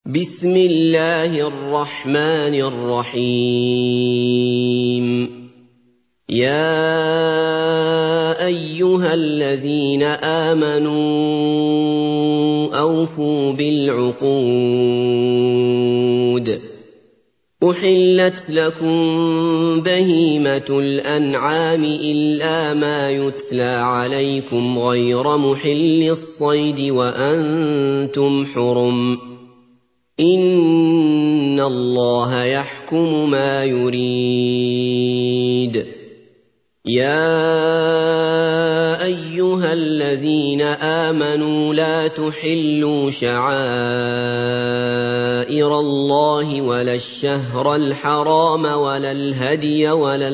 بسم الله الرحمن الرحيم. يا أيها الذين آمنوا أوفوا بالعقود. أحلت لكم بهيمة الأنعام إلا ما يتلى عليكم غير محل الصيد وأنتم حرم. إن الله يحكم ما يريد. يا أيها الذين آمنوا لا تحلوا شعائر الله ولا الشهر الحرام ولا الهدي ولا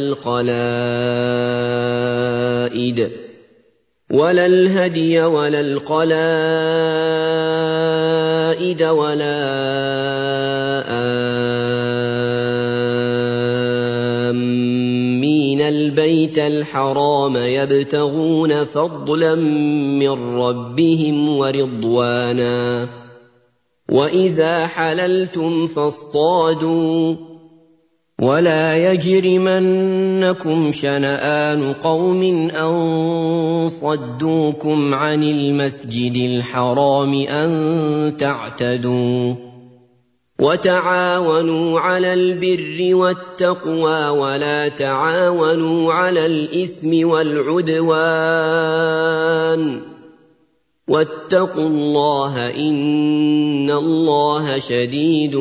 القلائد ولا آمين البيت الحرام يبتغون فضلا من ربهم ورضوانا. وإذا حللتم فاصطادوا ولا يجرمنكم شنآن قوم أن صدوكم عن المسجد الحرام أن تعتدوا. وتعاونوا على البر والتقوى ولا تعاونوا على الإثم والعدوان. واتقوا الله إن الله شديد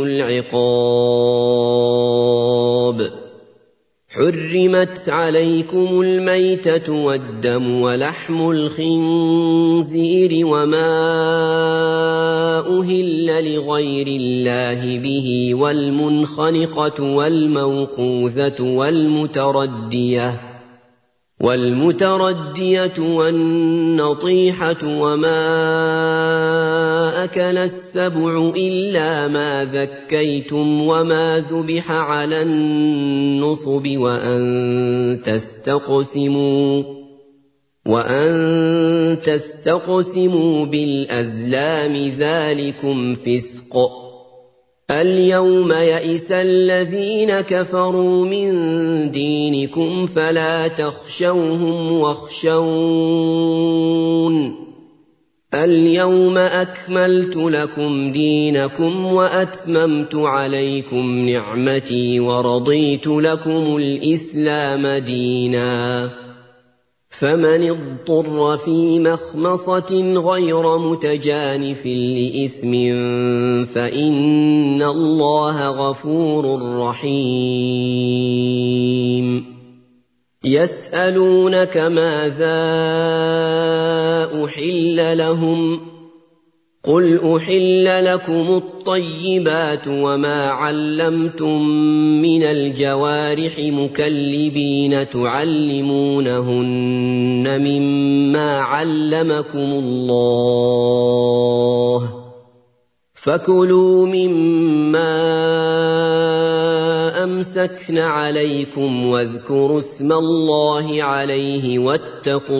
العقاب. حرمت عليكم الميتة والدم ولحم الخنزير وما أهل لغير الله به والمنخنقة والموقوذة والمتردية والنطيحة وما أكل السبع إلا ما ذكيتم وما ذبح على النصب وأن تستقسموا بالأزلام ذلكم فسق. اليوم يئس الذين كفروا من دينكم فلا تخشوهم واخشون. اليوم أكملت لكم دينكم وأتممت عليكم نعمتي ورضيت لكم الإسلام دينا. فمن اضطر في مخمصة غير متجانف لإثم فإن الله غفور رحيم. يسألونك ماذا أحل لهم قل أحل لكم الطيبات وما علمتم من الجوارح مكلبين تعلمونهن مما علمكم الله فكلوا مما أمسكن عليكم واذكروا اسم الله عليه واتقوا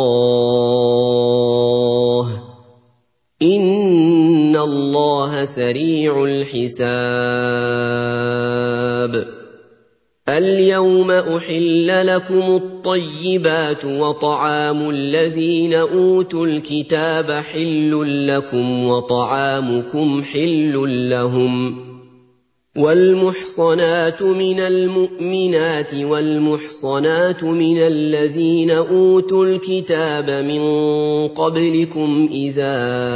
الله إن الله سريع الحساب. اليوم أحل لكم الطيبات وطعام الذين أوتوا الكتاب حل لكم وطعامكم حل لهم. والمحصنات من المؤمنات والمحصنات من الذين أوتوا الكتاب من قبلكم إذا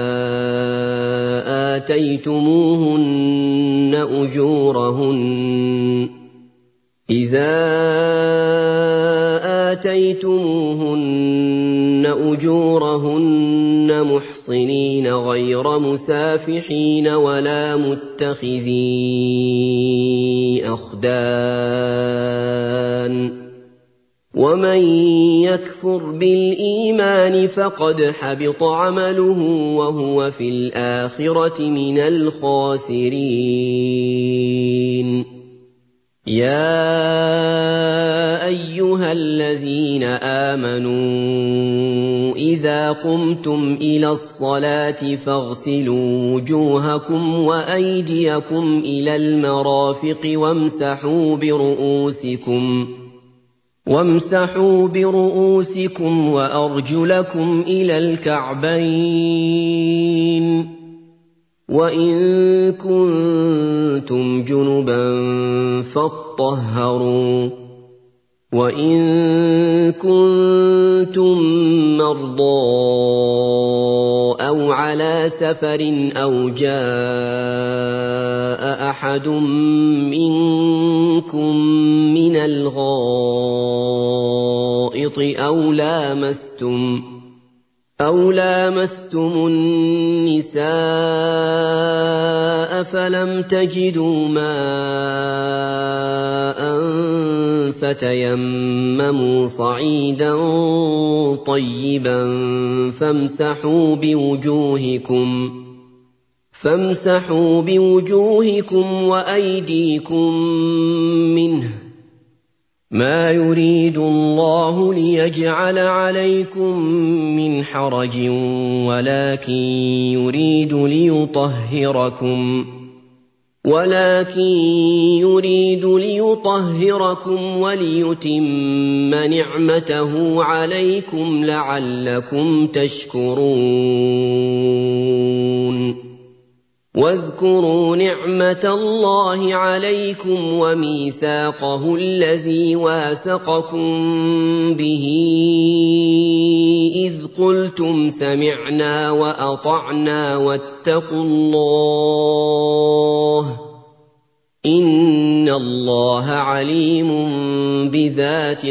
آتيتموهن أجورهن محصنين غير مسافحين ولا متخذي أخدان. ومن يكفر بالإيمان فقد حبط عمله وهو في الآخرة من الخاسرين. يا أيها الذين آمنوا إذا قمتم إلى الصلاة فاغسلوا وجوهكم وأيديكم إلى المرافق وامسحوا برؤوسكم وأرجلكم إلى الكعبين، وإن كنتم جنبا فاطهروا، وإن كنتم مرضى أو على سفر أو جاء أحد منكم من الغائط أو لامستم النساء فلم تجدوا ماء فتيمموا صعيدا طيبا فامسحوا بوجوهكم وأيديكم منه، ما يريد الله ليجعل عليكم من حرج ولكن يريد ليطهركم وليتم نعمته عليكم لعلكم تشكرون. واذكروا نعمة الله عليكم وميثاقه الذي واثقكم به إذ قلتم سمعنا وأطعنا واتقوا الله إن الله عليم بذات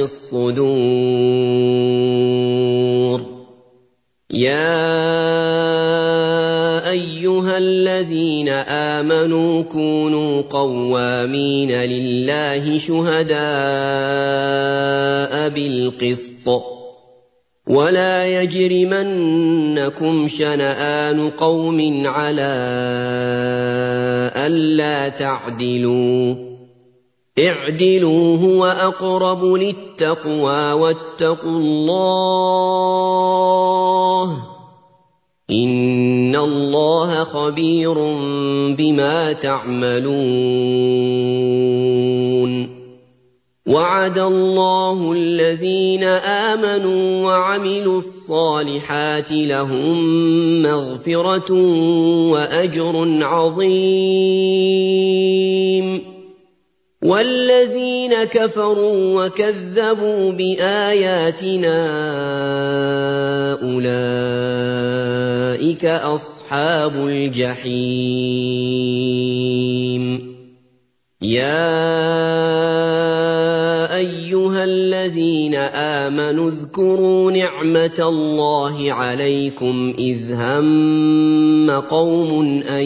الصدور. يا أيها الذين آمنوا كونوا قوامين لله شهداء بالقسط، ولا يجرمنكم شنآن قوم على ألا تعدلوا، اعدلوا هو أقرب للتقوى واتقوا الله إن الله خبير بما تعملون. وعد الله الذين آمنوا وعملوا الصالحات لهم مغفرة وأجر عظيم، والذين كفروا وكذبوا بآياتنا أولئك أصحاب الجحيم. يا أيها الذين آمنوا اذكروا نعمة الله عليكم إذ هم قوم أن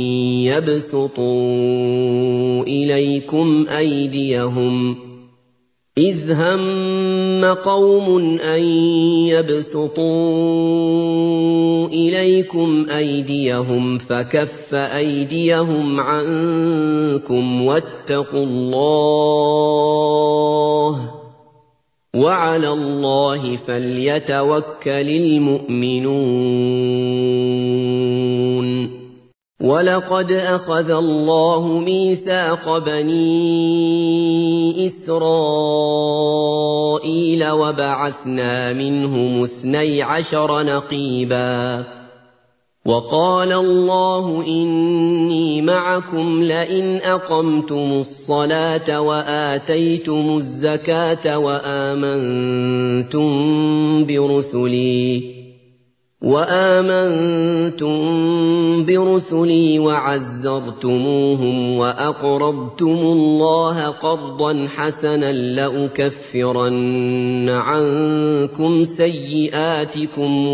يبسطوا إليكم أيديهم فكف أيديهم عنكم واتقوا الله وعلى الله فليتوكل المؤمنون. ولقد أخذ الله ميثاق بني إسرائيل وبعثنا منهم 12 نقيبا، وقال الله إني معكم لئن أقمتم الصلاة وآتيتم الزكاة وآمنتم برسلي وعزرتموهم وأقرضتم الله قرضا حسنا لأكفرن عنكم سيئاتكم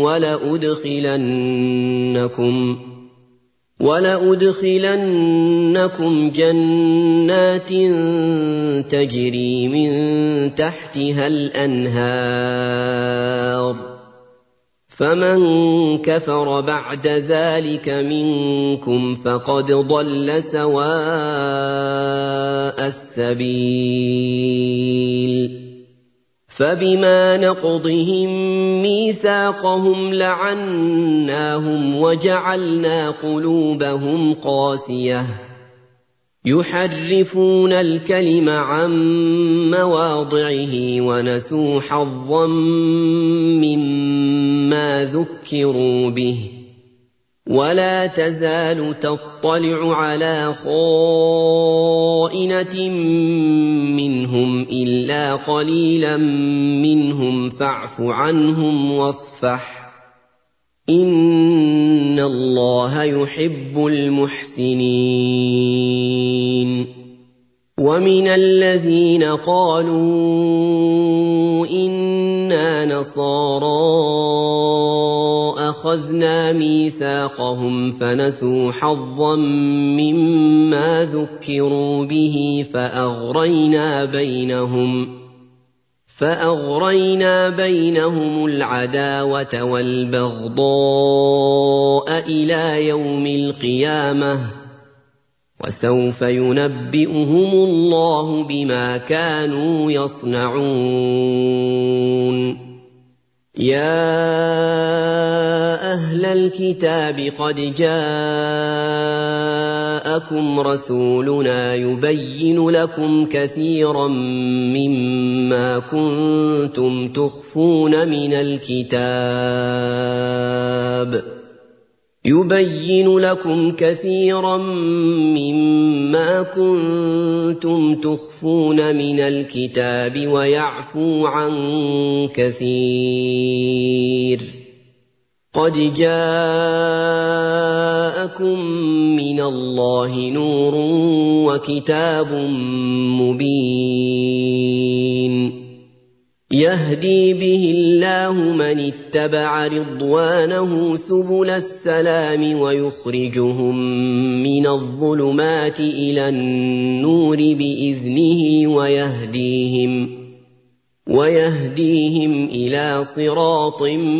ولأدخلنكم جنات تجري من تحتها الأنهار، فمن كفر بعد ذلك منكم فقد ضل سواء السبيل. فبما نقضهم ميثاقهم لعناهم وجعلنا قلوبهم قاسية يحرفون الكلم عن مواضعه ونسوا حظا مما ذكروا به ولا تزال تطلع على خائنة منهم إلا قليلا منهم فاعف عنهم واصفح إن الله يحب المحسنين ومن الذين قالوا إنا نصارى أخذنا ميثاقهم فنسوا حظا مما ذكروا به فأغرينا بينهم العداوة والبغضاء إلى يوم القيامة وسوف ينبئهم الله بما كانوا يصنعون يا أهل الكتاب قد جاءكم رسولنا يبين لكم كثيرا مما كنتم تخفون من الكتاب ويعفو عن كثير قد جاءكم من الله نور وكتاب مبين يهدي به الله من اتبع رضوانه سبل السلام ويخرجهم من الظلمات إلى النور بإذنه ويهديهم إلى صراط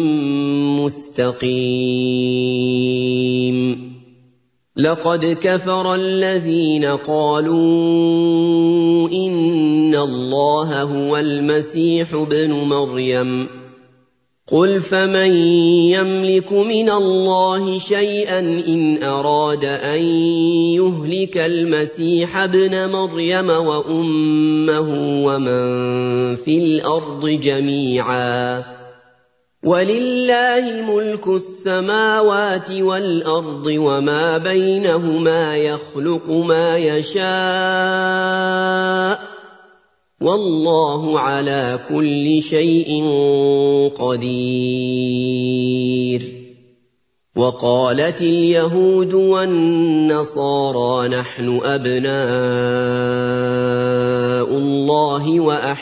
مستقيم لقد كفر الذين قالوا إن الله هو المسيح ابن مريم قل فمن يملك من الله شيئا إن أراد أن يهلك المسيح ابن مريم وأمه ومن في الأرض جميعا ولله ملك السماوات والأرض وما بينهما يخلق ما يشاء والله على كل شيء قدير وقالت اليهود والنصارى نحن أبناء الله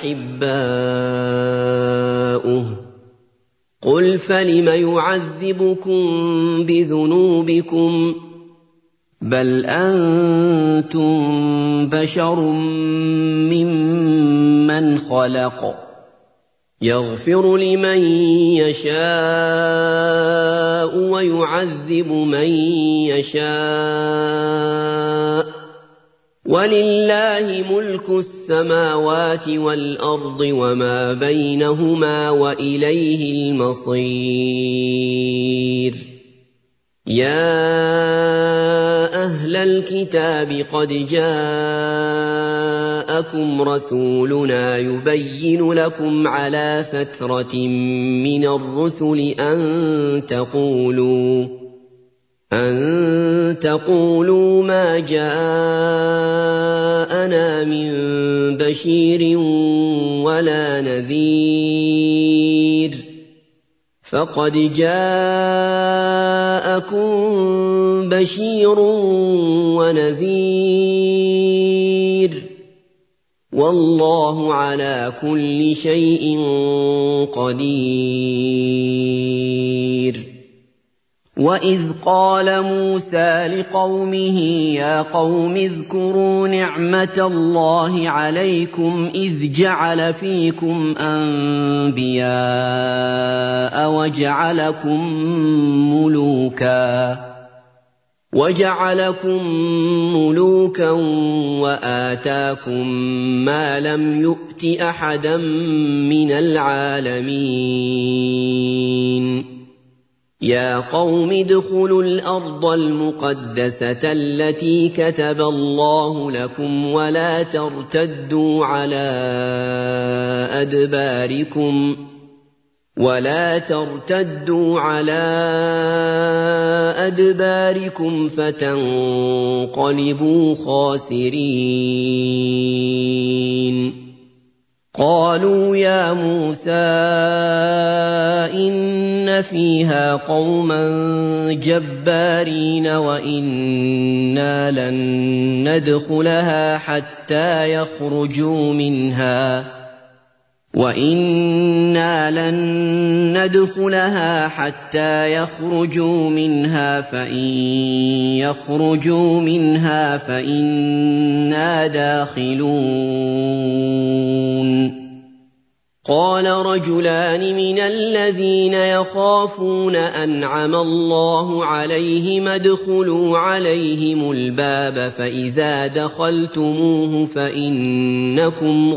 وأحباؤه قل فلم يعذبكم بذنوبكم بل أنتم بشر ممن خلق يغفر لمن يشاء ويعذب من يشاء ولله ملك السماوات والأرض وما بينهما وإليه المصير يا أهل الكتاب قد جاءكم رسولنا يبين لكم على فترة من الرسل أن تقولوا ما جاءنا من بشير ولا نذير فقد جاءكم بشير ونذير والله على كل شيء قدير وإذ قال موسى لقومه يا قوم اذكروا نعمة الله عليكم إذ جعل فيكم وَجَعَلَكُم مُّلُوكًا وَآتَاكُم مَّا لَمْ يُؤْتِ أَحَدًا مِّنَ الْعَالَمِينَ يَا قَوْمِ ادْخُلُوا الْأَرْضَ الْمُقَدَّسَةَ الَّتِي كَتَبَ اللَّهُ لَكُمْ وَلَا تَرْتَدُّوا عَلَىٰ أَدْبَارِكُمْ فَتَنقَلِبُوا خَاسِرِينَ قَالُوا يَا مُوسَىٰ إِنَّ فِيهَا قَوْمًا جَبَّارِينَ وَإِنَّا لَن نَّدْخُلَهَا حَتَّىٰ يَخْرُجُوا مِنْهَا فَإِن يَخْرُجُوا مِنْهَا فَإِنَّا دَاخِلُونَ قَالَ رَجُلَانِ مِنَ الَّذِينَ يَخَافُونَ أَنْعَمَ اللَّهُ عَلَيْهِمُ ادْخُلُوا عَلَيْهِمُ الْبَابَ فَإِذَا دَخَلْتُمُوهُ فَإِنَّكُمْ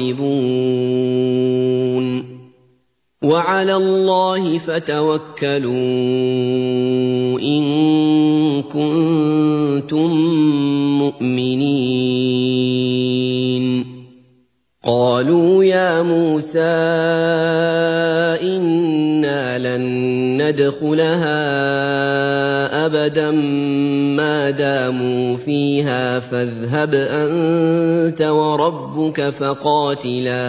غَالِبُونَ وَعَلَى اللَّهِ فَتَوَكَّلُوا إِن كُنتُم مُّؤْمِنِينَ قَالُوا يَا مُوسَىٰ إِنَّا لَن نَّدْخُلَهَا أَبَدًا مَّا دَامُوا فِيهَا فَاذْهَبْ أَنتَ وَرَبُّكَ فَقَاتِلَا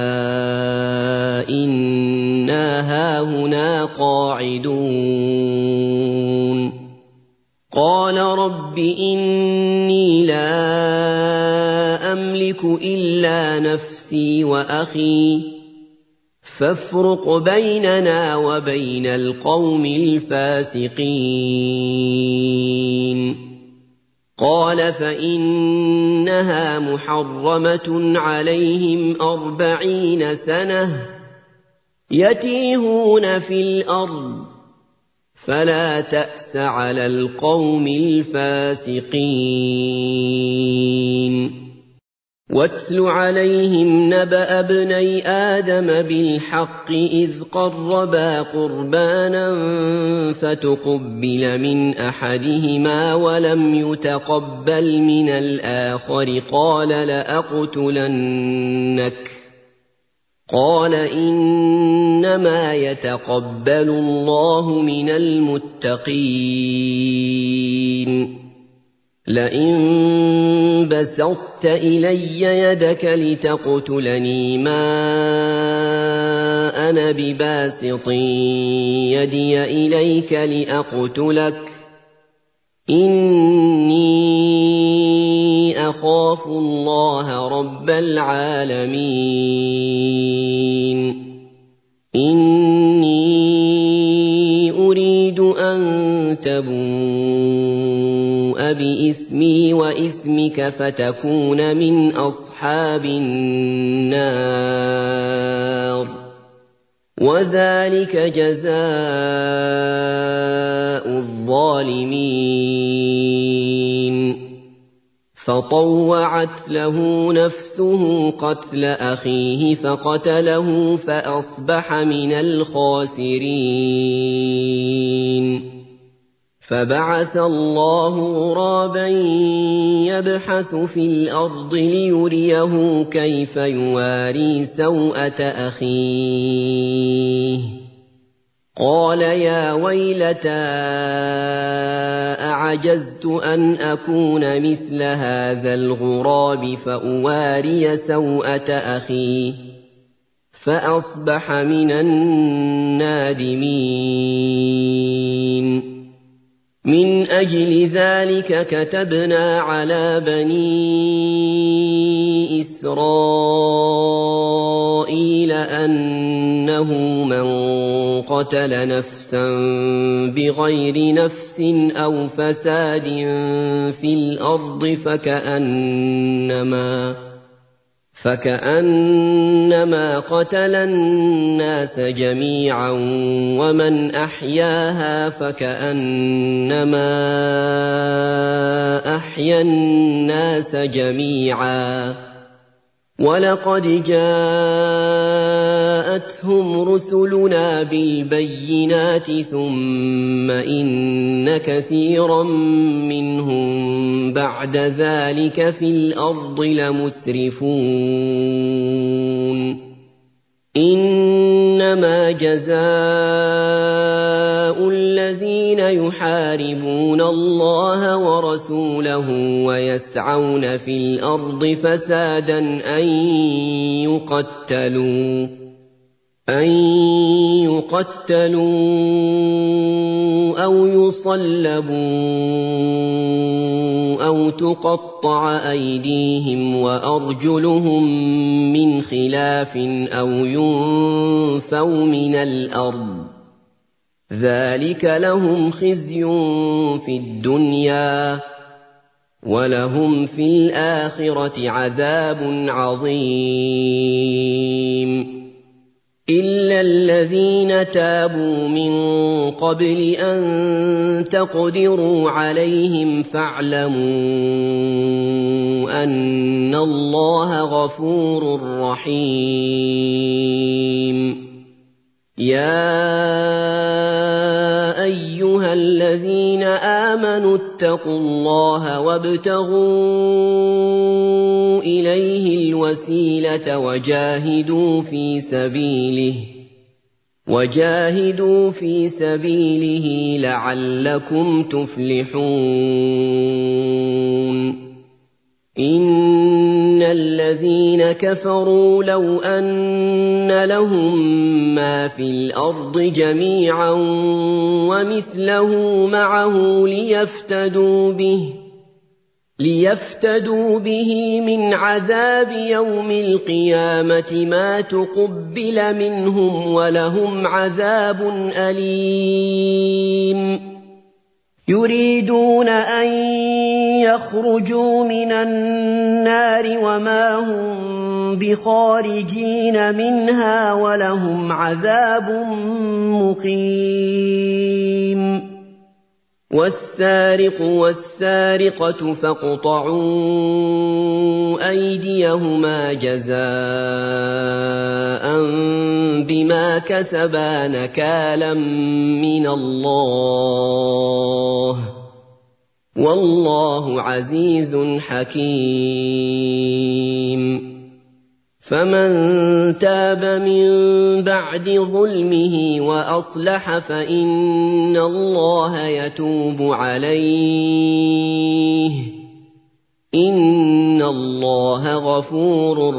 إِنَّا هَاهُنَا قَاعِدُونَ قَالَ رَبِّ إِنِّي لَا أَمْلِكُ إِلَّا نَفْسِي وَأَخِي فَافْرُقْ بَيْنَنَا وَبَيْنَ الْقَوْمِ الْفَاسِقِينَ قَالَ فَإِنَّهَا مُحَرَّمَةٌ عَلَيْهِمْ 40 سَنَةً يَتِيهُونَ فِي الْأَرْضِ فَلَا تَأْسَ عَلَى الْقَوْمِ الْفَاسِقِينَ وَاتْلُ عَلَيْهِمْ نَبَأَ ابْنَيْ آدَمَ بِالْحَقِّ إِذْ قَرَّبَا قُرْبَانًا فَتُقُبِّلَ مِنْ أَحَدِهِمَا وَلَمْ يُتَقَبَّلْ مِنَ الْآخَرِ قَالَ لَأَقْتُلَنَّكَ قَالَ إِنَّمَا يَتَقَبَّلُ اللَّهُ مِنَ الْمُتَّقِينَ لَئِن بَسَطتَ إِلَيَّ يَدَكَ لِتَقْتُلَنِي مَا أَنَا بِبَاسِطٍ يَدِيَ إِلَيْكَ لِأَقْتُلَكَ إِنِّي أَخَافُ اللَّهَ رَبَّ الْعَالَمِينَ إِنِّي أُرِيدُ أَن تَبُوءَ بِإِثْمِي وَإِثْمِكَ فَتَكُونَ مِنْ أَصْحَابِ النَّارِ وَذَٰلِكَ جَزَاءُ الظَّالِمِينَ فَطَوَّعَتْ لَهُ نَفْسُهُ قَتْلَ أَخِيهِ فَقَتَلَهُ فَأَصْبَحَ مِنَ الْخَاسِرِينَ فَبَعَثَ اللَّهُ غُرَابًا يَبْحَثُ فِي الْأَرْضِ لِيُرِيَهُ كَيْفَ يُوَارِي سَوْءَةَ أَخِيهِ قَالَ يَا وَيْلَتَا أَعَجَزْتُ أَنْ أَكُونَ مِثْلَ هَٰذَا الْغُرَابِ فَأُوَارِيَ سَوْءَةَ أَخِي فَأَصْبَحَ مِنَ النَّادِمِينَ مِنْ أَجْلِ ذَٰلِكَ كَتَبْنَا عَلَىٰ بَنِي إِسْرَائِيلَ أَنَّهُ مَن قَتَلَ نَفْسًا بِغَيْرِ نَفْسٍ أَوْ فَسَادٍ فِي الْأَرْضِ فَكَأَنَّمَا قَتَلَ النَّاسَ جَمِيعًا وَمَنْ أَحْيَاهَا فَكَأَنَّمَا يحيى الناس جميعا ولقد جاءتهم رسلنا بالبينات ثم إن كثيرا منهم بعد ذلك في الأرض لمسرفون إنما جزاء الذين يحاربون الله ورسوله ويسعون في الأرض فسادا أن يقتلوا أو يصلبوا أو تقطع أيديهم وأرجلهم من خلاف أو ينفوا من الأرض ذلك لهم خزي في الدنيا ولهم في الآخرة عذاب عظيم إلا الذين تابوا من قبل أن تقدروا عليهم فاعلموا أن الله غفور رحيم يا أيها الذين آمنوا اتقوا الله وابتغوا إليه الوسيلة وجاهدوا في سبيله لعلكم تفلحون إن الذين كفروا لو أن لهم ما في الأرض جميعا ومثله معه ليفتدوا به من عذاب يوم القيامة ما تقبل منهم ولهم عذاب أليم يريدون أن يخرجوا من النار وما هم بخارجين منها ولهم عذاب مقيم والسارق والسارقة فاقطعوا أيديهما جزاء بما كسبا نكالا من الله والله عزيز حكيم فمن تاب من بعد ظلمه وأصلح فإن الله يتوب عليه إن الله غفور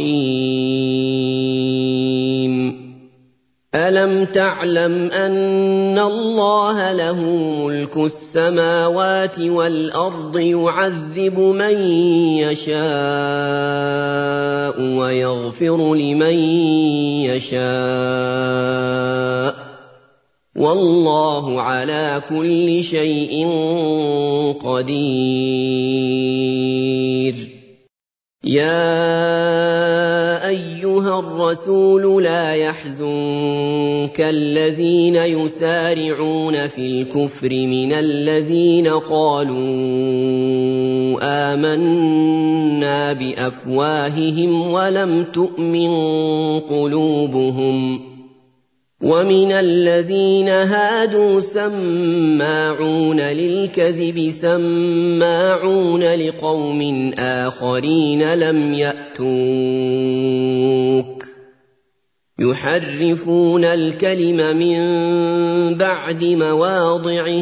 رحيم ألم تعلم أن الله له ملك السماوات والأرض يعذب من يشاء ويغفر لمن يشاء والله على كل شيء قدير يا أيها الرسول لا يحزنك الذين يسارعون في الكفر من الذين قالوا آمنا بأفواههم ولم تؤمن قلوبهم ومن الذين هادوا سماعون للكذب سماعون لقوم آخرين لم يأتوك يحرفون الكلم من بعد مواضعه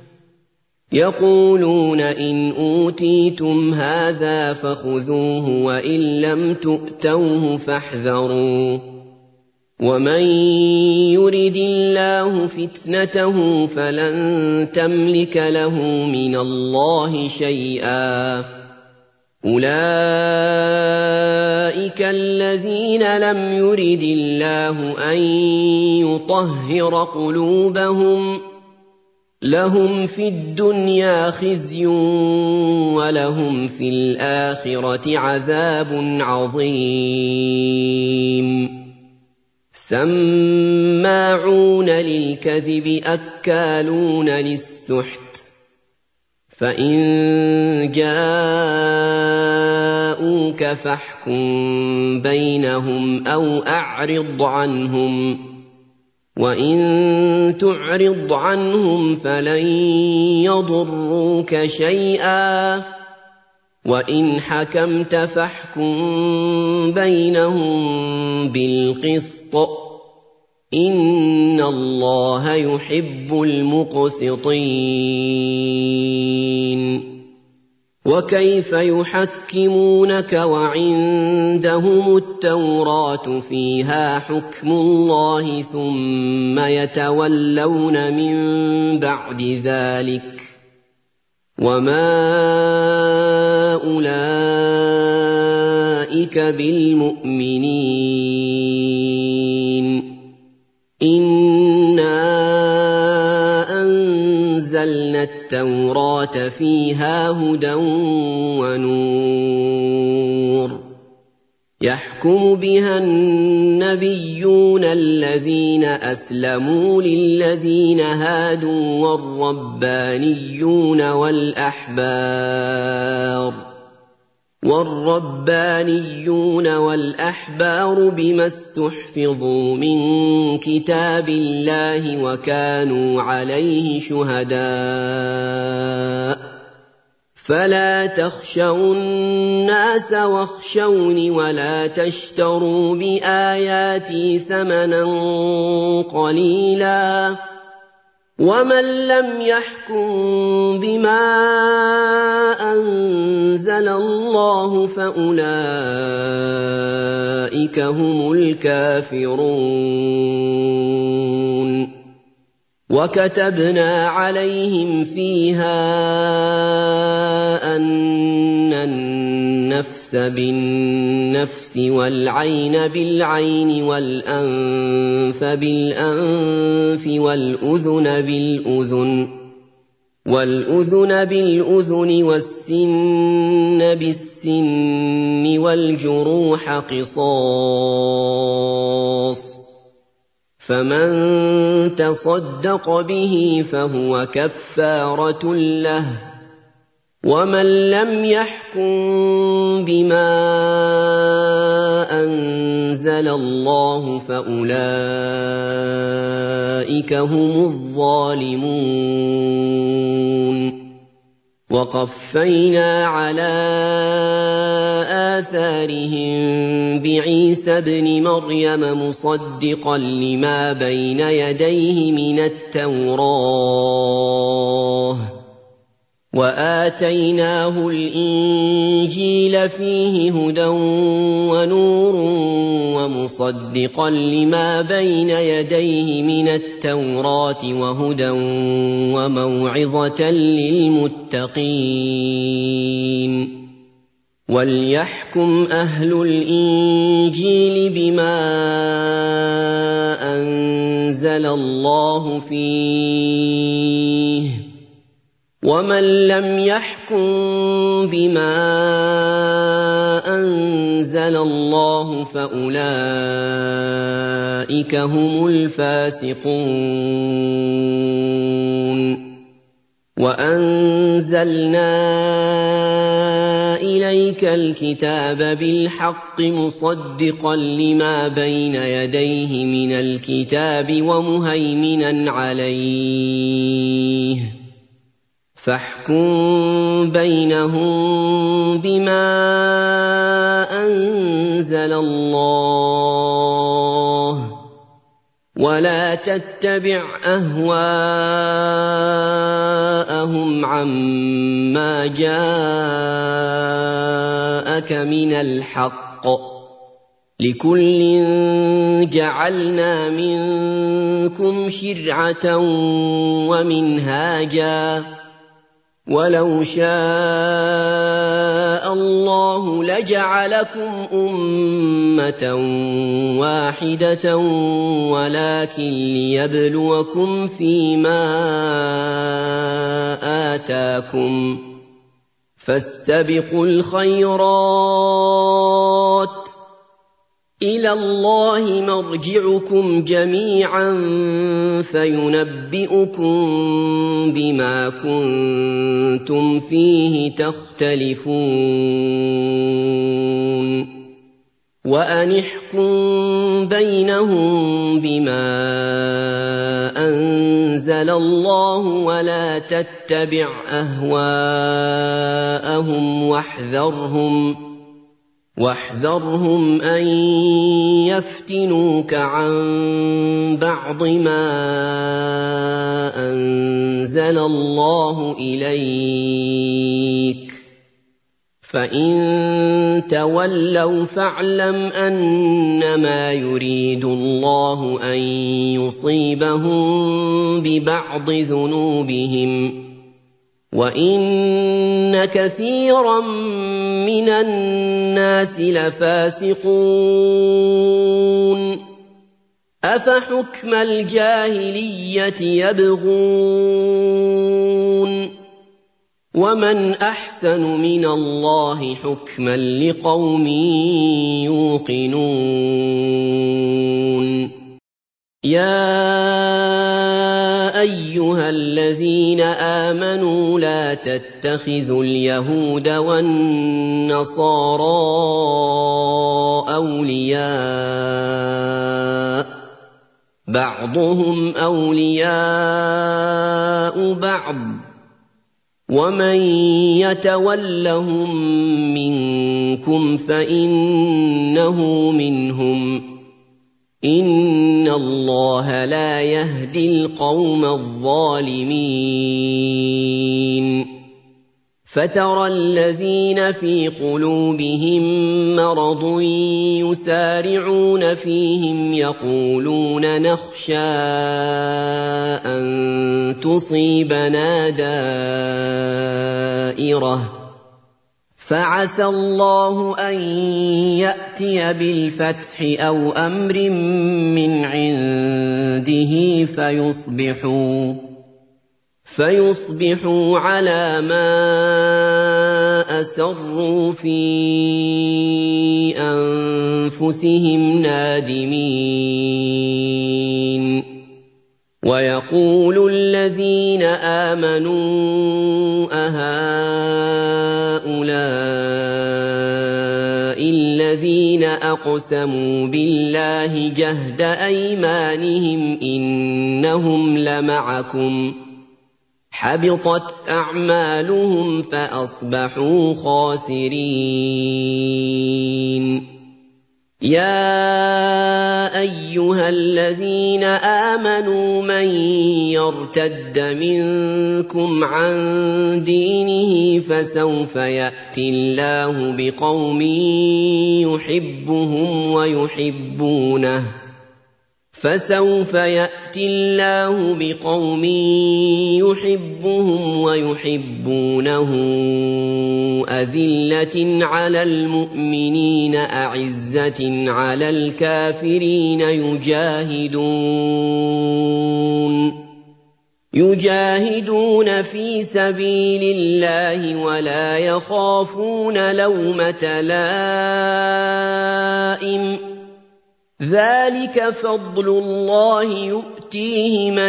يقولون إن أوتيتم هذا فخذوه وإن لم تؤتوه فاحذروا ومن يرد الله فتنته فلن تملك له من الله شيئا أولئك الذين لم يرد الله أن يطهر قلوبهم لهم في الدنيا خزي ولهم في الآخرة عذاب عظيم سماعون للكذب أكالون للسحت فإن جاءوك فاحكم بينهم أو أعرض عنهم، وإن تعرض عنهم فلن يضروك شيئا، وإن حكمت فاحكم بينهم بالقسط، إن الله يحب المقسطين. وكيف يحكمونك وعندهم التوراة فيها حكم الله ثم يتولون من بعد ذلك، وما أولئك بالمؤمنين. إنا أنزلنا التوراة فيها هدى ونور، يحكم بها النبيون الذين أسلموا للذين هادوا والربانيون والأحبار بما استحفظوا من كتاب الله وكانوا عليه شهداء، فلا تخشوا الناس واخشوني ولا تشتروا بآياتي ثمنا قليلا، ومن لم يحكم بما أنزل الله فأولئك هم الكافرون. وكتبنا عليهم فيها أن النفس بالنفس والعين بالعين والأنف بالأنف والأذن بالأذن والسن بالسن والجروح قصاص، فمن تصدق به فهو كفارة له، ومن لم يحكم بما أنزل الله فأولئك هم الظالمون. وقفينا على آثارهم بعيسى ابن مريم مصدقا لما بين يديه من التوراة، وآتيناه الإنجيل فيه هدى ونور ومصدقا لما بين يديه من التوراة وهدى وموعظة للمتقين. وليحكم أهل الإنجيل بما أنزل الله فيه، ومن لم يحكم بما أنزل الله فأولئك هم الفاسقون. وأنزلنا إليك الكتاب بالحق مصدقا لما بين يديه من الكتاب ومهيمنا عليه، فاحكم بينهم بما أنزل الله، ولا تتبع أهواءهم عما جاءك من الحق، لكل جعلنا منكم شرعة ومنهاجا، ولو شاء الله لجعلكم أمة واحدة ولكن ليبلوكم فيما آتاكم، فاستبقوا الخيرات إِلَى اللَّهِ مَرْجِعُكُمْ جَمِيعًا فَيُنَبِّئُكُم بِمَا كُنتُمْ فِيهِ تَخْتَلِفُونَ وَأَنِ احْكُم بَيْنَهُم بِمَا أَنزَلَ اللَّهُ وَلَا تَتَّبِعْ أَهْوَاءَهُمْ واحذرهم أن يفتنوك عن بعض ما أنزل الله إليك فإن تولوا فاعلم أنما يريد الله أن يصيبهم ببعض ذنوبهم وَإِنَّ كَثِيرًا مِّنَ النَّاسِ لَفَاسِقُونَ أَفَحُكْمَ الْجَاهِلِيَّةِ يَبْغُونَ وَمَنْ أَحْسَنُ مِنَ اللَّهِ حُكْمًا لِقَوْمٍ يُوقِنُونَ يَا أَيُّهَا الَّذِينَ آمَنُوا لَا تَتَّخِذُوا الْيَهُودَ وَالنَّصَارَىٰ أَوْلِيَاءَ بَعْضُهُمْ أَوْلِيَاءُ بَعْضٍ وَمَن يَتَوَلَّهُم مِّنكُمْ فَإِنَّهُ مِنْهُمْ ۗ إِنَّ اللَّهَ لَا يَهْدِي الْقَوْمَ الظَّالِمِينَ فَتَرَى الَّذِينَ فِي قُلُوبِهِم مَّرَضٌ يُسَارِعُونَ فِيهِمْ يَقُولُونَ نَخْشَىٰ أَن تُصِيبَنَا دَائِرَةٌ فَعَسَى اللَّهُ أَن يَأْتِيَ بِالْفَتْحِ أَوْ أَمْرٍ مِّنْ عِندِهِ فَيُصْبِحُوا عَلَىٰ مَا أَسَرُّوا فِي أَنفُسِهِمْ نَادِمِينَ وَيَقُولُ الَّذِينَ آمَنُوا أَهَٰؤُلَاءِ الَّذِينَ أَقْسَمُوا بِاللَّهِ جَهْدَ أَيْمَانِهِمْ إِنَّهُمْ لَمَعَكُمْ ۚ حَبِطَتْ أَعْمَالُهُمْ فَأَصْبَحُوا خَاسِرِينَ يَا أَيُّهَا الَّذِينَ آمَنُوا مَن يَرْتَدَّ مِنكُمْ عَن دِينِهِ فَسَوْفَ يَأْتِي اللَّهُ بِقَوْمٍ يُحِبُّهُمْ وَيُحِبُّونَهُ أَذِلَّةٍ عَلَى الْمُؤْمِنِينَ أَعِزَّةٍ عَلَى الْكَافِرِينَ يُجَاهِدُونَ فِي سَبِيلِ اللَّهِ وَلَا يَخَافُونَ لَوْمَةَ لَائِمٍ ۚ ذَٰلِكَ فَضْلُ اللَّهِ يُؤْتِيهِ مَن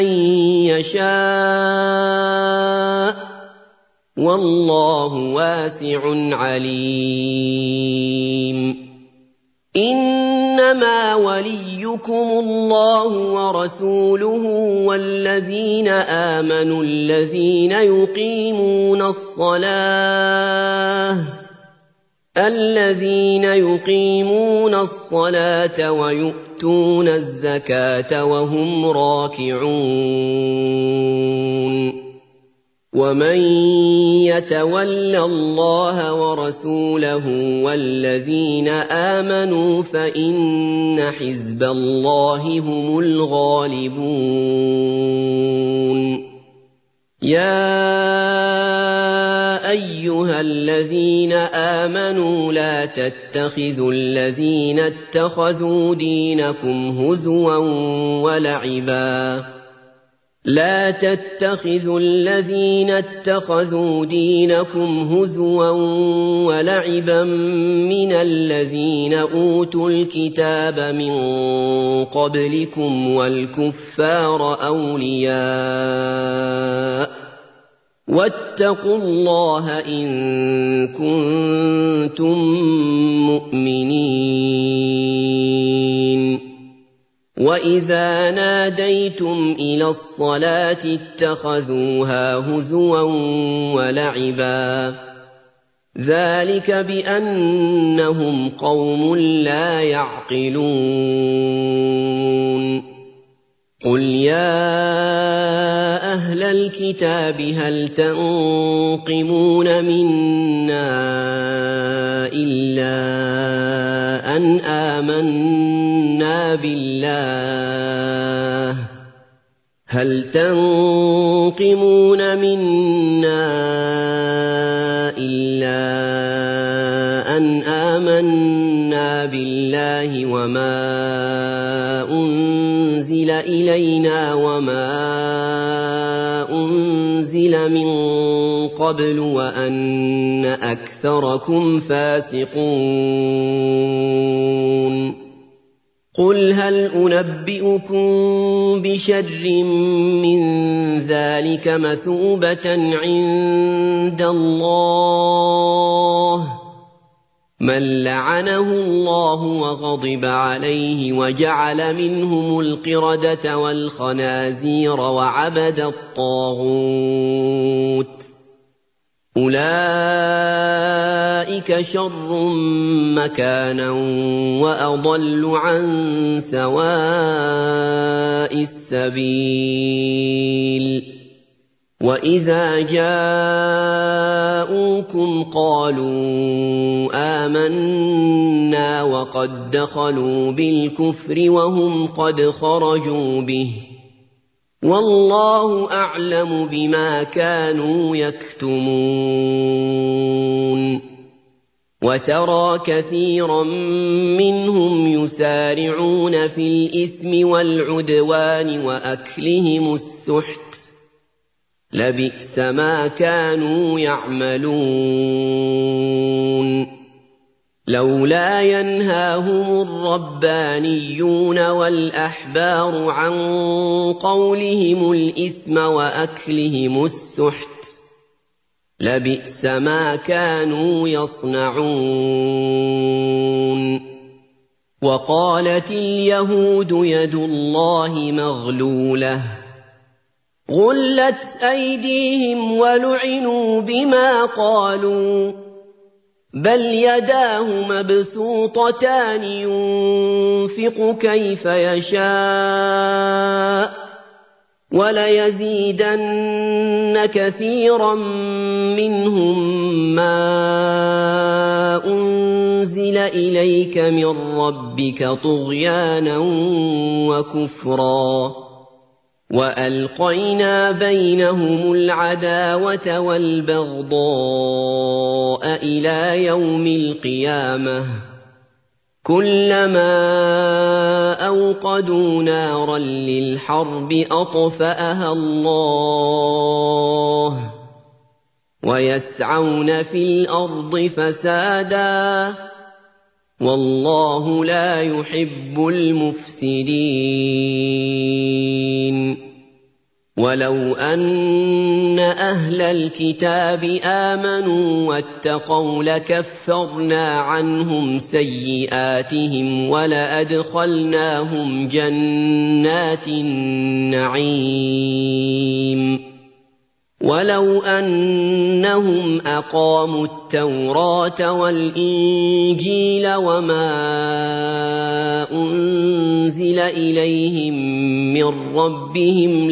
يَشَاءُ ۚ وَاللَّهُ وَاسِعٌ عَلِيمٌ إِنَّمَا وَلِيُّكُمُ اللَّهُ وَرَسُولُهُ وَالَّذِينَ آمَنُوا الَّذِينَ يُقِيمُونَ الصَّلَاةَ وَيُؤْتُونَ الزَّكَاةَ وَهُمْ رَاكِعُونَ وَمَن يَتَوَلَّ اللَّهَ وَرَسُولَهُ وَالَّذِينَ آمَنُوا فَإِنَّ حِزْبَ اللَّهِ هُمُ الْغَالِبُونَ يَا أَيُّهَا الَّذِينَ آمَنُوا لَا تَتَّخِذُوا الَّذِينَ اتَّخَذُوا دِينَكُمْ هُزُوًا وَلَعِبًا لا تتخذوا الذين اتخذوا دينكم هزوا ولعبا من الذين أوتوا الكتاب من قبلكم والكفار أولياء واتقوا الله إن كنتم مؤمنين. وإذا ناديتم إلى الصلاة اتخذوها هزوا ولعبا ذلك بأنهم قوم لا يعقلون. قل يا أهل الكتاب هل تنقمون منا إلا أن آمنا بالله وما أنزل إلينا وما أنزل من قبل وأن أكثركم فاسقون. قل هل أنبئكم بشر من ذلك مثوبة عند الله من لعنه الله وغضب عليه وجعل منهم القردة والخنازير وعبد الطاغوت أولئك شر مكانا وأضل عن سواء السبيل. وإذا جاءوكم قالوا آمنا وقد دخلوا بالكفر وهم قد خرجوا به والله أعلم بما كانوا يكتمون. وترى كثيرا منهم يسارعون في الإثم والعدوان وأكلهم السحت لبئس ما كانوا يعملون. لولا ينهاهم الربانيون والأحبار عن قولهم الإثم وأكلهم السحت لبئس ما كانوا يصنعون. وقالت اليهود يد الله مغلولة غلت أيديهم ولعنوا بما قالوا بل يداه مبسوطتان ينفق كيف يشاء وليزيدن كثيرا منهم ما أنزل إليك من ربك طغيانا وكفرا وألقينا بينهم العداوة والبغضاء إلى يوم القيامة كلما أوقدوا نارا للحرب أطفأها الله ويسعون في الأرض فسادا والله لا يحب المفسدين. ولو أن أهل الكتاب آمنوا واتقوا لكفرنا عنهم سيئاتهم ولأدخلناهم جنات النعيم ولو أنهم أقاموا التوراة والإنجيل وما أنزل إليهم من ربهم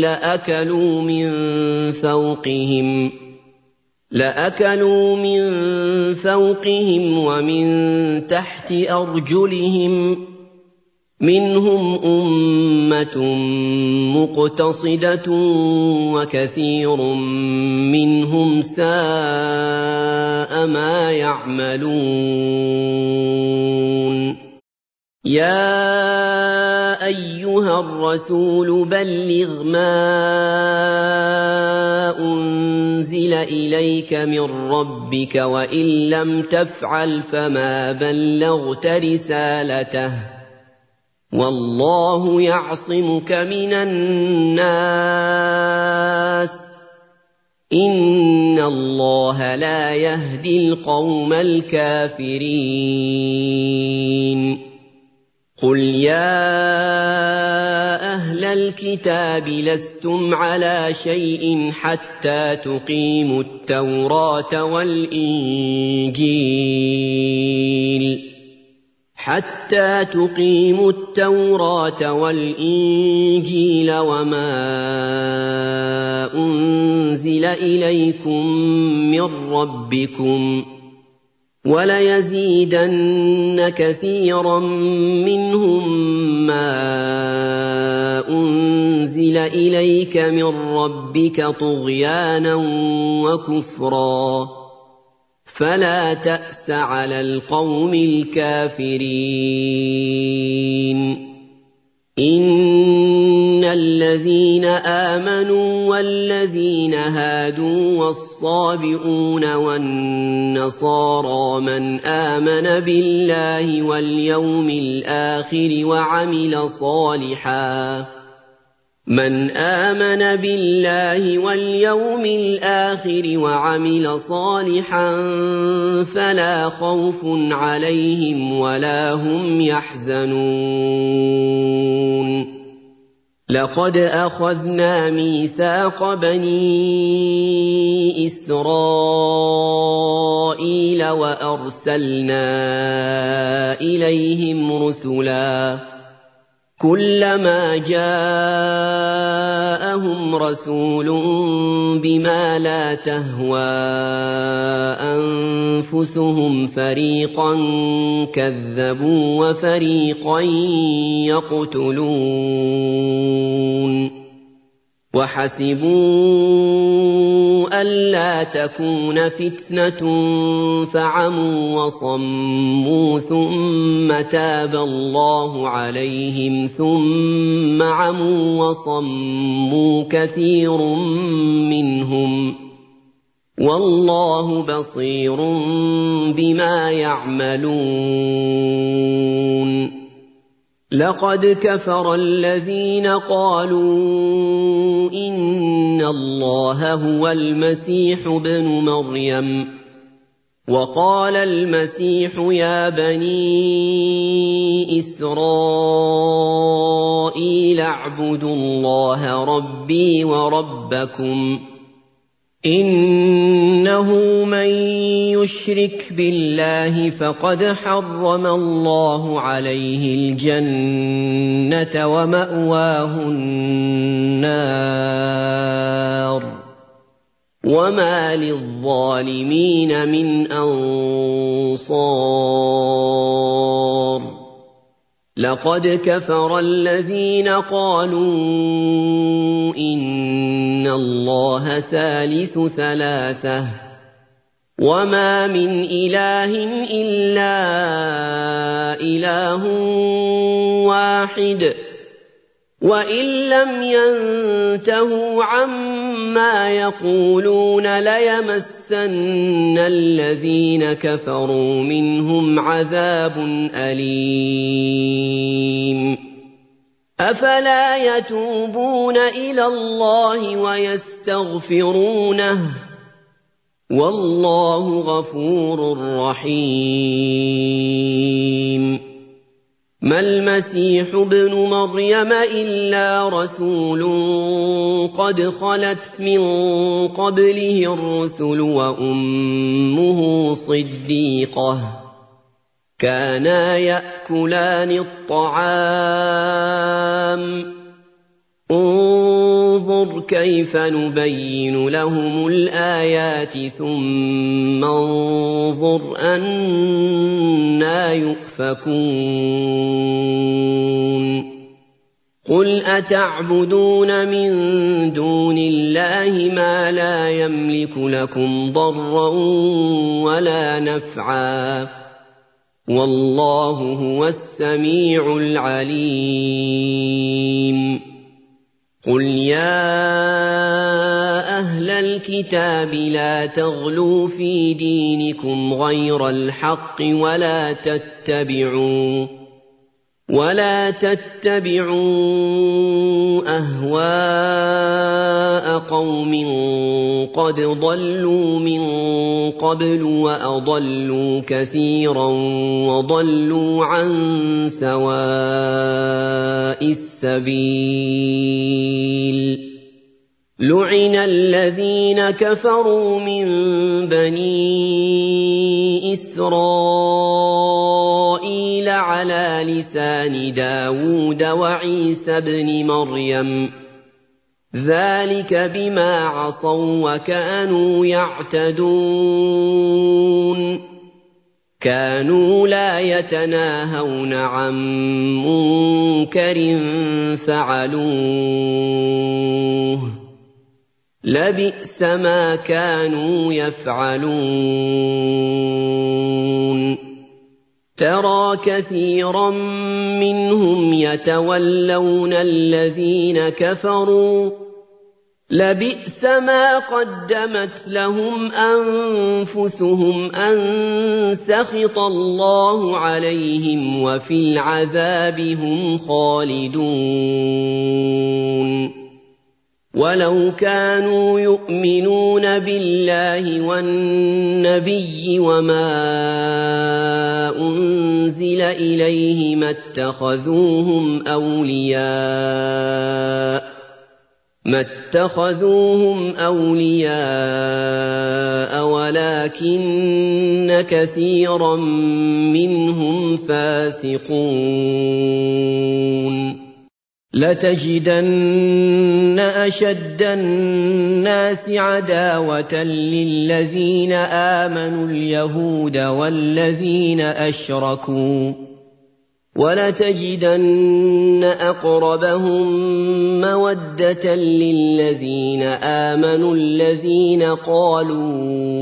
لأكلوا من فوقهم ومن تحت أرجلهم منهم أمة مقتصدة وكثير منهم ساء ما يعملون. يا أيها الرسول بلغ ما أنزل إليك من ربك وإن لم تفعل فما بلغت رسالته والله يعصمك من الناس إن الله لا يهدي القوم الكافرين قل يا أهل الكتاب لستم على شيء حتى تقيموا التوراة والإنجيل وما أنزل إليكم من ربكم وليزيدن كثيرا منهم ما أنزل إليك من ربك طغيانا وكفرا فلا تأس على القوم الكافرين إن الذين آمنوا والذين هادوا والصابئون والنصارى من آمن بالله واليوم الآخر وعمل صالحا فلا خوف عليهم ولا هم يحزنون لقد أخذنا ميثاق بني إسرائيل وأرسلنا إليهم رسلا كلما جاءهم رسول بما لا تهوى أنفسهم فريقا كذبوا وفريقا يقتلون وحسبوا ألا تكون فتنة فعموا وصموا ثم تاب الله عليهم ثم عموا وصموا كثير منهم والله بصير بما يعملون لقد كفر الذين قالوا إن الله هو المسيح ابن مريم وقال المسيح يا بني إسرائيل اعبدوا الله ربي وربكم إنه من يشرك بالله فقد حرم الله عليه الجنة ومأواه النار وما للظالمين من أنصار لقد كفر الذين قالوا إن الله ثالث ثلاثة وما من إله إلا إله واحد وإن لم ينتهوا عما يقولون ليمسن الذين كفروا منهم عذاب أليم أفلا يتوبون إلى الله ويستغفرونه والله غفور رحيم ما المسيح ابن مريم إلا رسول قد خلت من قبله الرسل وأمه صديقة كانا يأكلان الطعام انظر كيف نبين لهم الآيات ثم انظر أنى يؤفكون قل أتعبدون من دون الله ما لا يملك لكم ضرا ولا نفعا والله هو السميع العليم قل يا أهل الكتاب لا تغلوا في دينكم غير الحق ولا تتبعوا أهواء قوم قد ضلوا من قبل وأضلوا كثيرا وضلوا عن سواء السبيل لعن الذين كفروا من بني إسرائيل على لسان داود وعيسى بن مريم ذلك بما عصوا وكانوا يعتدون كانوا لا يتناهون عن منكر فعلوه لبئس ما كانوا يفعلون ترى كثيرا منهم يتولون الذين كفروا لبئس ما قدمت لهم أنفسهم أن سخط الله عليهم وفي العذاب هم خالدون ولو كانوا يؤمنون بالله والنبي وما أنزل إليه ما اتخذوهم أولياء ولكن كثيرا منهم فاسقون لتجدن أشد الناس عداوة للذين آمنوا اليهود والذين أشركوا ولتجدن أقربهم مودة للذين آمنوا الذين قالوا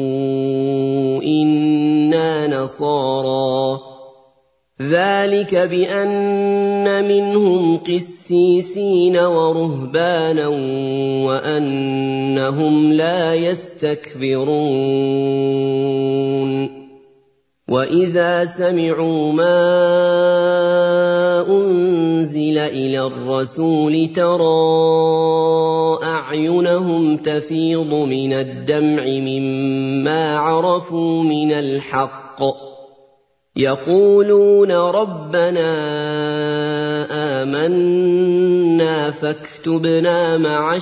إنا نصارى ذلك بأن منهم قسيسين ورهبانا وأنهم لا يستكبرون وإذا سمعوا ما أنزل إلى الرسول ترى أعينهم تفيض من الدمع مما عرفوا من الحق يقولون ربنا آمنا فاكتبنا مع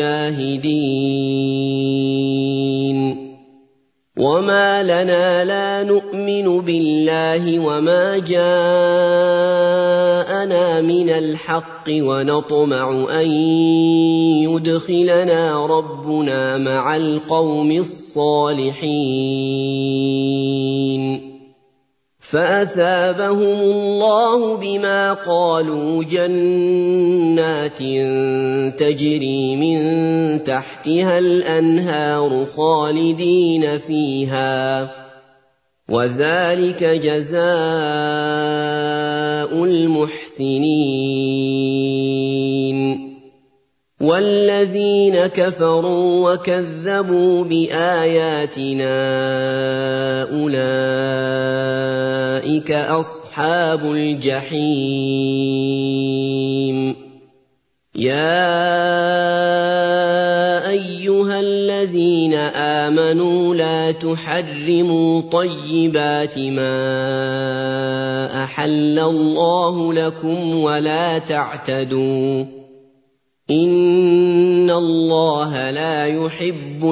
الشاهدين وما لنا لا نؤمن بالله وما جاءنا من الحق ونطمع أن يدخلنا ربنا مع القوم الصالحين فأثابهم الله بما قالوا جنات تجري من تحتها الأنهار خالدين فيها وذلك جزاء المحسنين والذين كفروا وكذبوا بآياتنا أولئك أصحاب الجحيم يا أيها الذين آمنوا لا تحرموا طيبات ما أحل الله لكم ولا تعتدوا إن الله لا يحب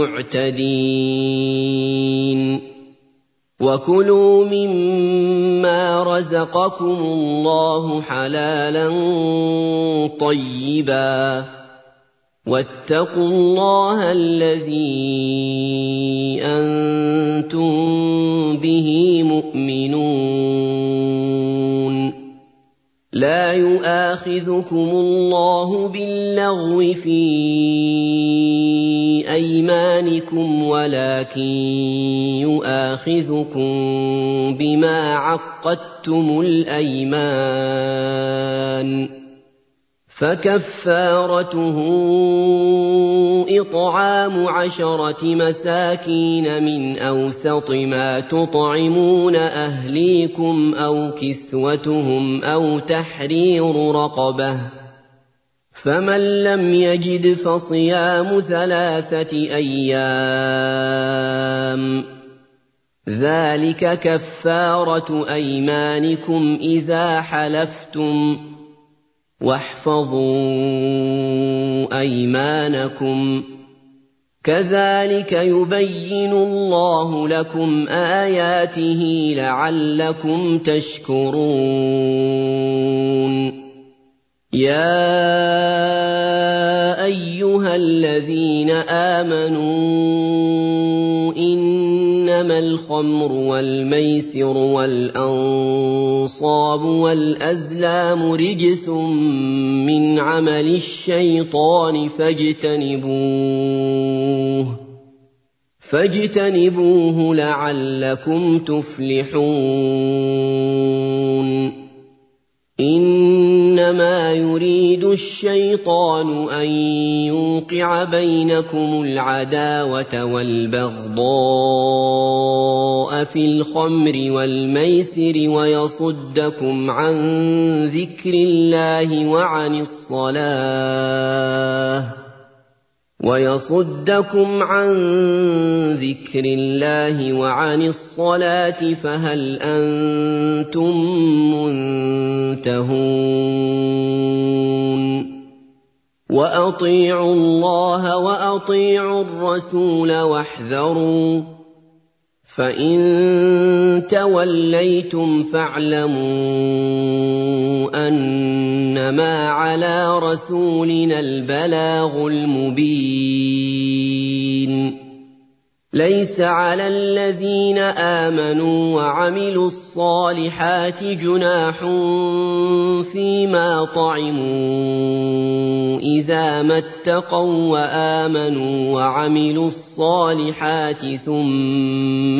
المعتدين وكلوا مما رزقكم الله حلالا طيبا واتقوا الله الذي أنتم به مؤمنون لا يؤاخذكم الله باللغو في أيمانكم ولكن يؤاخذكم بما عقدتم الأيمان فكفارته إطعام 10 مساكين من أوسط ما تطعمون أهليكم أو كسوتهم أو تحرير رقبة فمن لم يجد فصيام 3 أيام ذلك كفارة أيمانكم إذا حلفتم واحفظوا أيمانكم كذلك يبين الله لكم آياته لعلكم تشكرون يا أيها الذين آمنوا إنما الخمر والميسر والأنصاب والأزلام رجس من عمل الشيطان فاجتنبوه لعلكم تفلحون إنما يريد الشيطان أن يوقع بينكم العداوة والبغضاء في الخمر والميسر ويصدكم عن ذكر الله وعن الصلاة فهل أنتم منتهون وأطيعوا الله وأطيعوا الرسول واحذروا فإن توليتم فاعلموا أنما على رسولنا البلاغ المبين ليس على الذين آمنوا وعملوا الصالحات جناح فيما طعموا إذا ما اتقوا وآمنوا وعملوا الصالحات ثم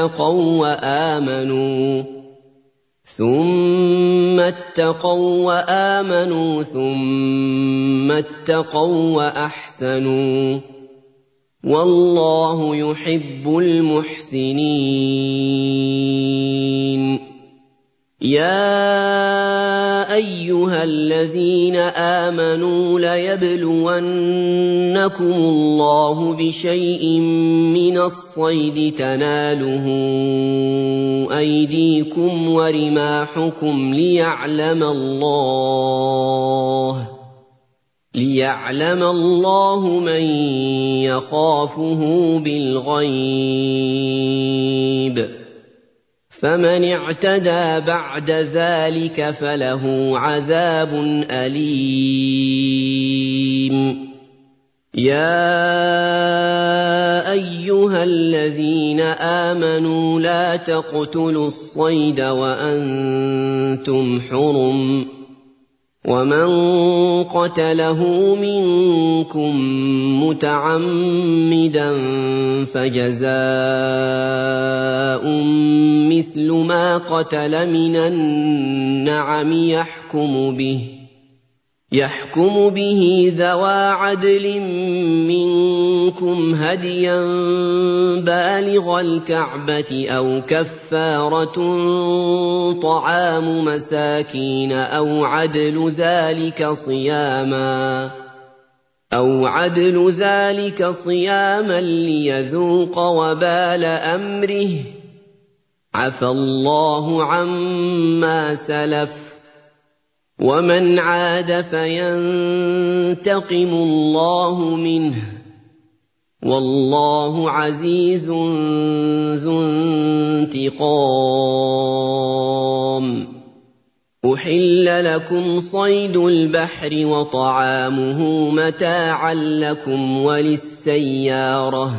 اتقوا وأحسنوا والله يحب المحسنين يا أيها الذين آمنوا ليبلونكم الله بشيء من الصيد تناله أيديكم ورماحكم ليعلم الله من يخافه بالغيب فمن اعتدى بعد ذلك فله عذاب أليم يا أيها الذين آمنوا لا تقتلوا الصيد وأنتم حرم ومن قتله منكم متعمدا فجزاء مثل ما قتل من النعم يحكم به ذوى عدل منكم هديا بالغ الكعبة أو كفارة طعام مساكين أو عدل ذلك صياما ليذوق وبال أمره عفى الله عما سلف ومن عاد فينتقم الله منه والله عزيز ذو انتقام أحل لكم صيد البحر وطعامه متاعا لكم وللسيارة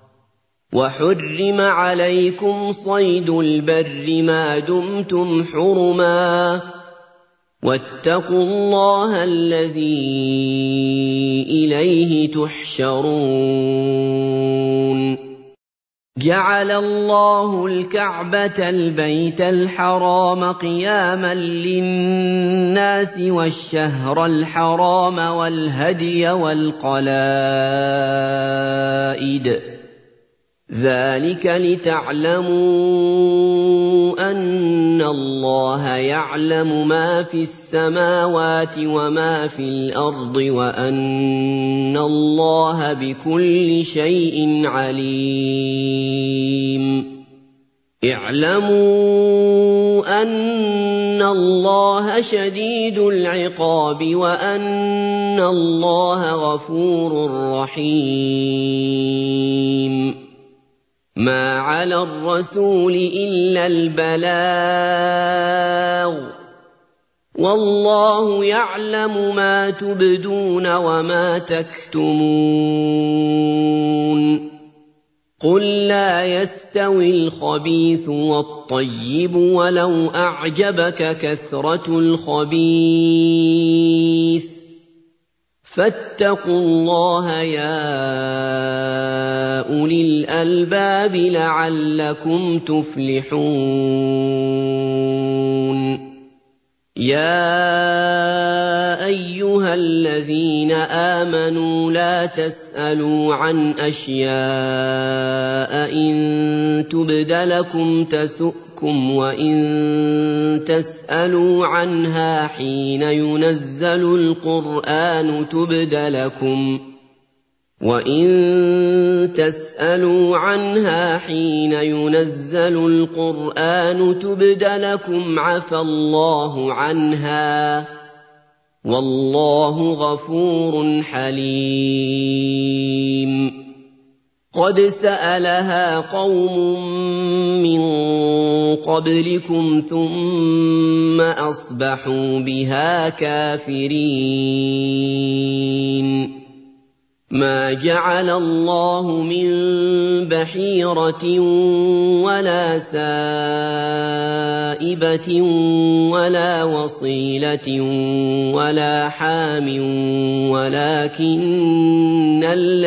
وحرم عليكم صيد البر ما دمتم حرما واتقوا الله الذي إليه تحشرون جعل الله الكعبة البيت الحرام قياما للناس والشهر الحرام والهدي والقلائد ذلك لتعلموا أن الله يعلم ما في السماوات وما في الأرض وأن الله بكل شيء عليم اعلموا أن الله شديد العقاب وأن الله غفور رحيم ما على الرسول إلا البلاغ والله يعلم ما تبدون وما تكتمون قل لا يستوي الخبيث والطيب ولو أعجبك كثرة الخبيث فاتقوا الله يا أولي الألباب لعلكم تفلحون يا أيها الذين آمنوا لا تسألوا عن أشياء إن تبد لكم تسؤكم وإن تسألوا عنها حين ينزل القرآن تبد لكم وَإِن تَسْأَلُوا عَنْهَا حِينَ يُنَزَّلُ الْقُرْآنُ تُبْدَ لَكُمْ عَفَا اللَّهُ عَنْهَا ۗ وَاللَّهُ غَفُورٌ حَلِيمٌ قَدْ سَأَلَهَا قَوْمٌ مِّن قَبْلِكُمْ ثُمَّ أَصْبَحُوا بِهَا كَافِرِينَ ما جعل الله من بحيرة ولا سائبة ولا وصيلة ولا حام ولكن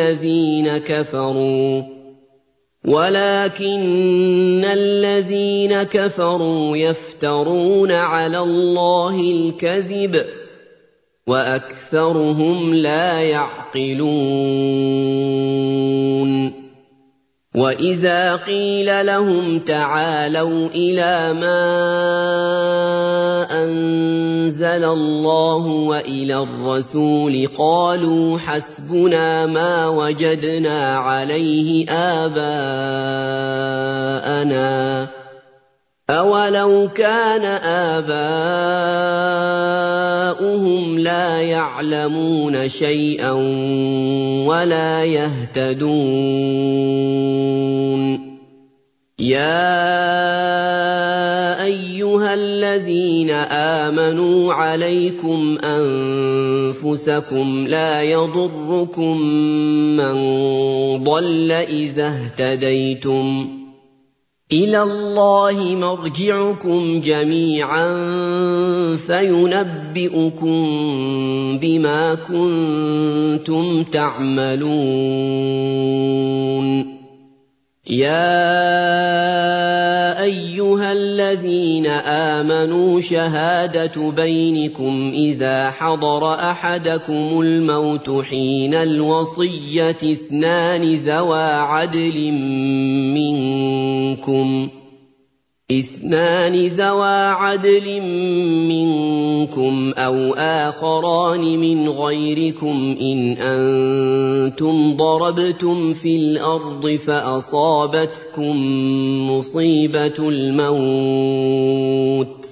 الذين كفروا يفترون على الله الكذب وأكثرهم لا يعقلون وإذا قيل لهم تعالوا إلى ما أنزل الله وإلى الرسول قالوا حسبنا ما وجدنا عليه آباءنا أَوَلَوْ كَانَ آبَاؤُهُمْ لَا يَعْلَمُونَ شَيْئًا وَلَا يَهْتَدُونَ يَا أَيُّهَا الَّذِينَ آمَنُوا عَلَيْكُمْ أَنفُسَكُمْ لَا يَضُرُّكُم مَّن ضَلَّ إِذَا اهْتَدَيْتُمْ إِلَى اللَّهِ مَرْجِعُكُمْ جَمِيعًا فَيُنَبِّئُكُم بِمَا كُنتُمْ تَعْمَلُونَ يَا أَيُّهَا الَّذِينَ آمَنُوا شَهَادَةُ بَيْنِكُمْ إِذَا حَضَرَ أَحَدَكُمُ الْمَوْتُ حِينَ الْوَصِيَّةِ اثْنَانِ ذَوَا عَدْلٍ مِّنكُمْ أَوْ آخَرَانِ مِنْ غَيْرِكُمْ إِنْ أَنتُمْ ضَرَبْتُمْ فِي الْأَرْضِ فَأَصَابَتْكُم مُّصِيبَةُ الْمَوْتِ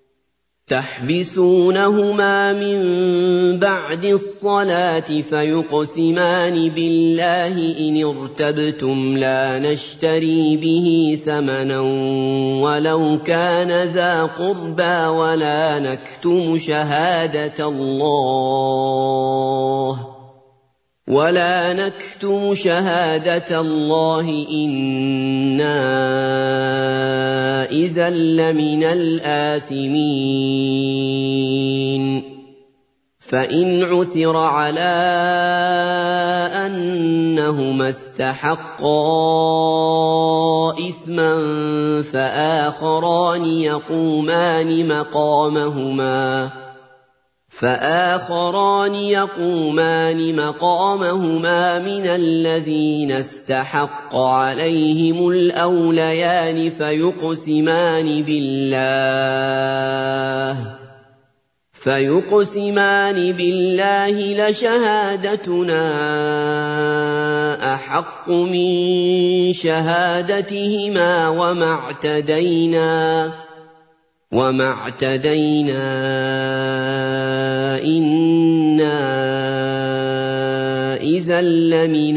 تحبسونهما من بعد الصلاة فيقسمان بالله إن ارتبتم لا نشتري به ثمنا ولو كان ذا قربى ولا نكتم شهادة الله إنا إِذًا لَّمِنَ الْآثِمِينَ فَإِنْ عُثِرَ عَلَىٰ أَنَّهُمَا اسْتَحَقَّا إِثْمًا فَآخَرَانِ يَقُومَانِ مَقَامَهُمَا مِنَ الَّذِينَ اسْتَحَقَّ عَلَيْهِمُ الْأَوْلَيَانِ فيقسمان بالله لشهادتنا أحق من شهادتهما وما اعتدينا إنا إذا لمن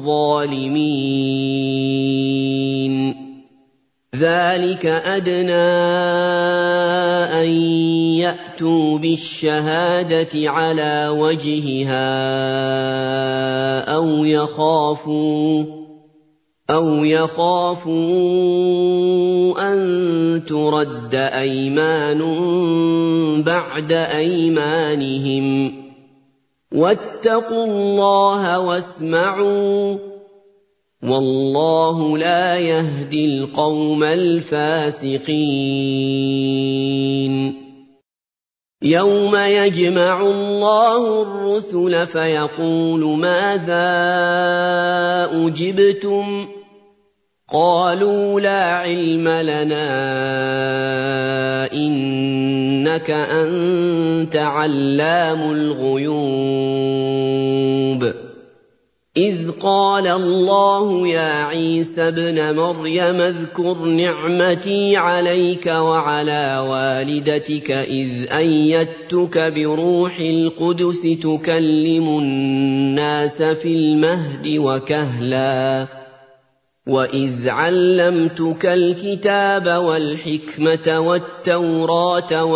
الظالمين ذلك أدنى أن يأتوا بالشهادة على وجهها أو يخافوا أن ترد أيمان بعد أيمانهم واتقوا الله واسمعوا والله لا يهدي القوم الفاسقين يوم يجمع الله الرسل فيقول ماذا أجبتم قالوا لا علم لنا إنك أنت علام الغيوب إذ قال الله يا عيسى ابن مريم اذكر نعمتي عليك وعلى والدتك إذ أيدتك بروح القدس تكلم الناس في المهد وكهلا وإذ علمتك الكتاب والحكمة والتوراة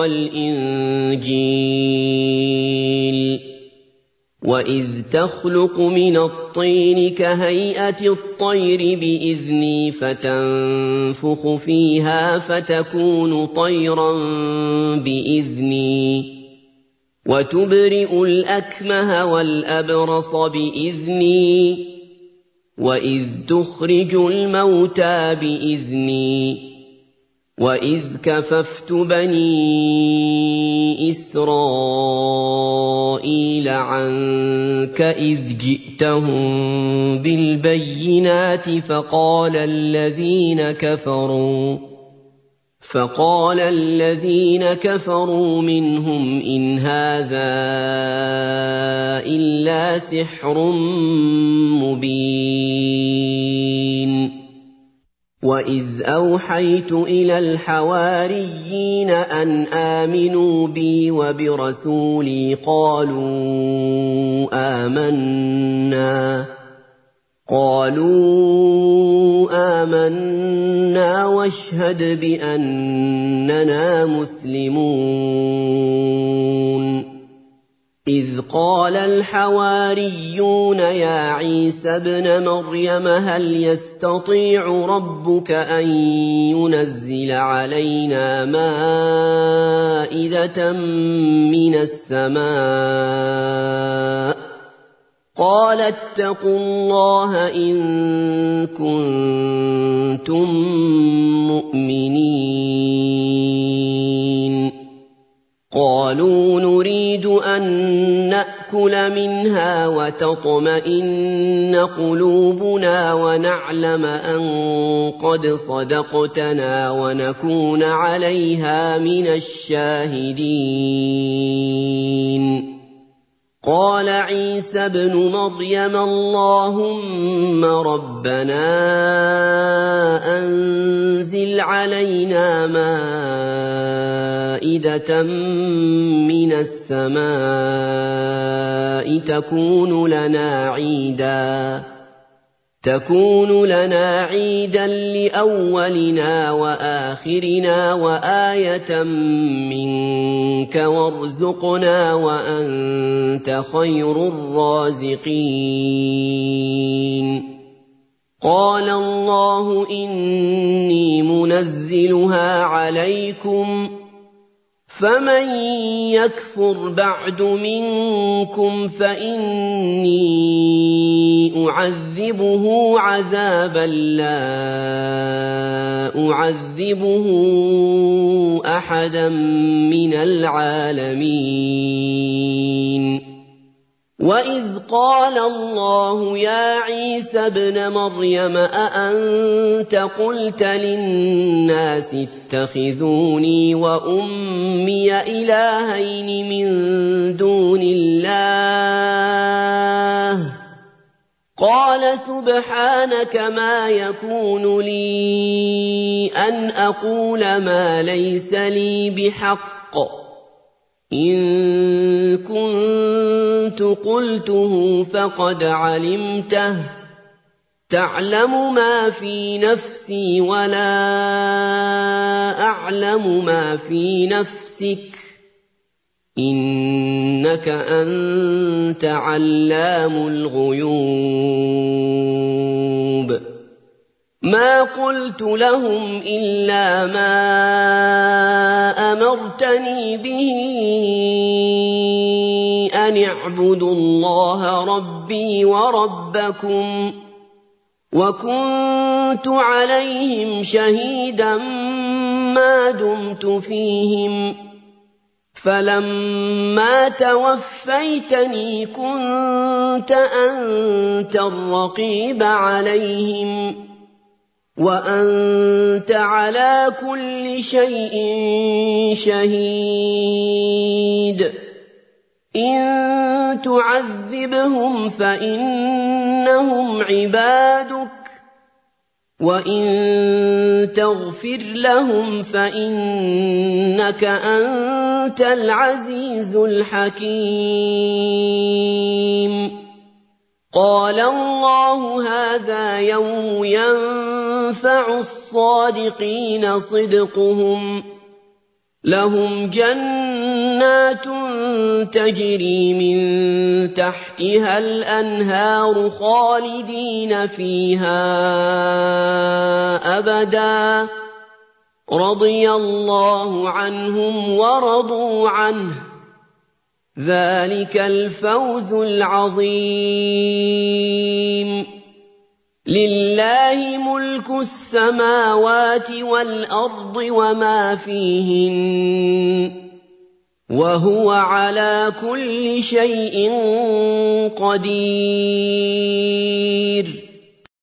والإنجيل وإذ تخلق من الطين كهيئة الطير بإذني فتنفخ فيها فتكون طيرا بإذني وتبرئ الأكمه والأبرص بإذني وإذ تخرج الموتى بإذني وإذ كففت بني إسرائيل عنك إذ جئتهم بالبينات فقال الذين كفروا منهم إن هذا إلا سحر مبين وإذ أوحيت إلى الحواريين أن آمنوا بي وبرسولي قالوا آمنا واشهد بأننا مسلمون إذ قال الحواريون يا عيسى ابن مريم هل يستطيع ربك أن ينزل علينا مائدة من السماء قال اتقوا الله إن كنتم مؤمنين قالوا نريد أن نأكل منها وتطمئن قلوبنا ونعلم أن قد صدقتنا ونكون عليها من الشاهدين قال عيسى ابن مريم اللهم ربنا أنزل علينا مائدة من السماء تكون لنا عيدا لأولنا وآخرنا وآية منك وارزقنا وأنت خير الرازقين قال الله إني منزلها عليكم فمن يكفر بعد منكم فإني أعذبه عذابا لا أعذبه أحدا من العالمين وإذ قال الله يا عيسى ابن مريم أأنت قلت للناس اتخذوني وأمي إلهين من دون الله قال سبحانك ما يكون لي أن أقول ما ليس لي بحق إن كنت قلته فقد علمته تعلم ما في نفسي ولا أعلم ما في نفسك إنك أنت علام الغيوب ما قلت لهم إلا ما أمرتني به أن اعبدوا الله ربي وربكم وكنت عليهم شهيدا ما دمت فيهم فلما توفيتني كنت أنت الرقيب عليهم وأنت على كل شيء شهيد إن تعذبهم فإنهم عبادك وإن تغفر لهم فإنك أنت العزيز الحكيم قال الله هذا يوم ينفع الصادقين صدقهم لهم جنات تجري من تحتها الأنهار خالدين فيها أبدا رضي الله عنهم ورضوا عنه ذلك الفوز العظيم لله ملك السماوات والأرض وما فيهن وهو على كل شيء قدير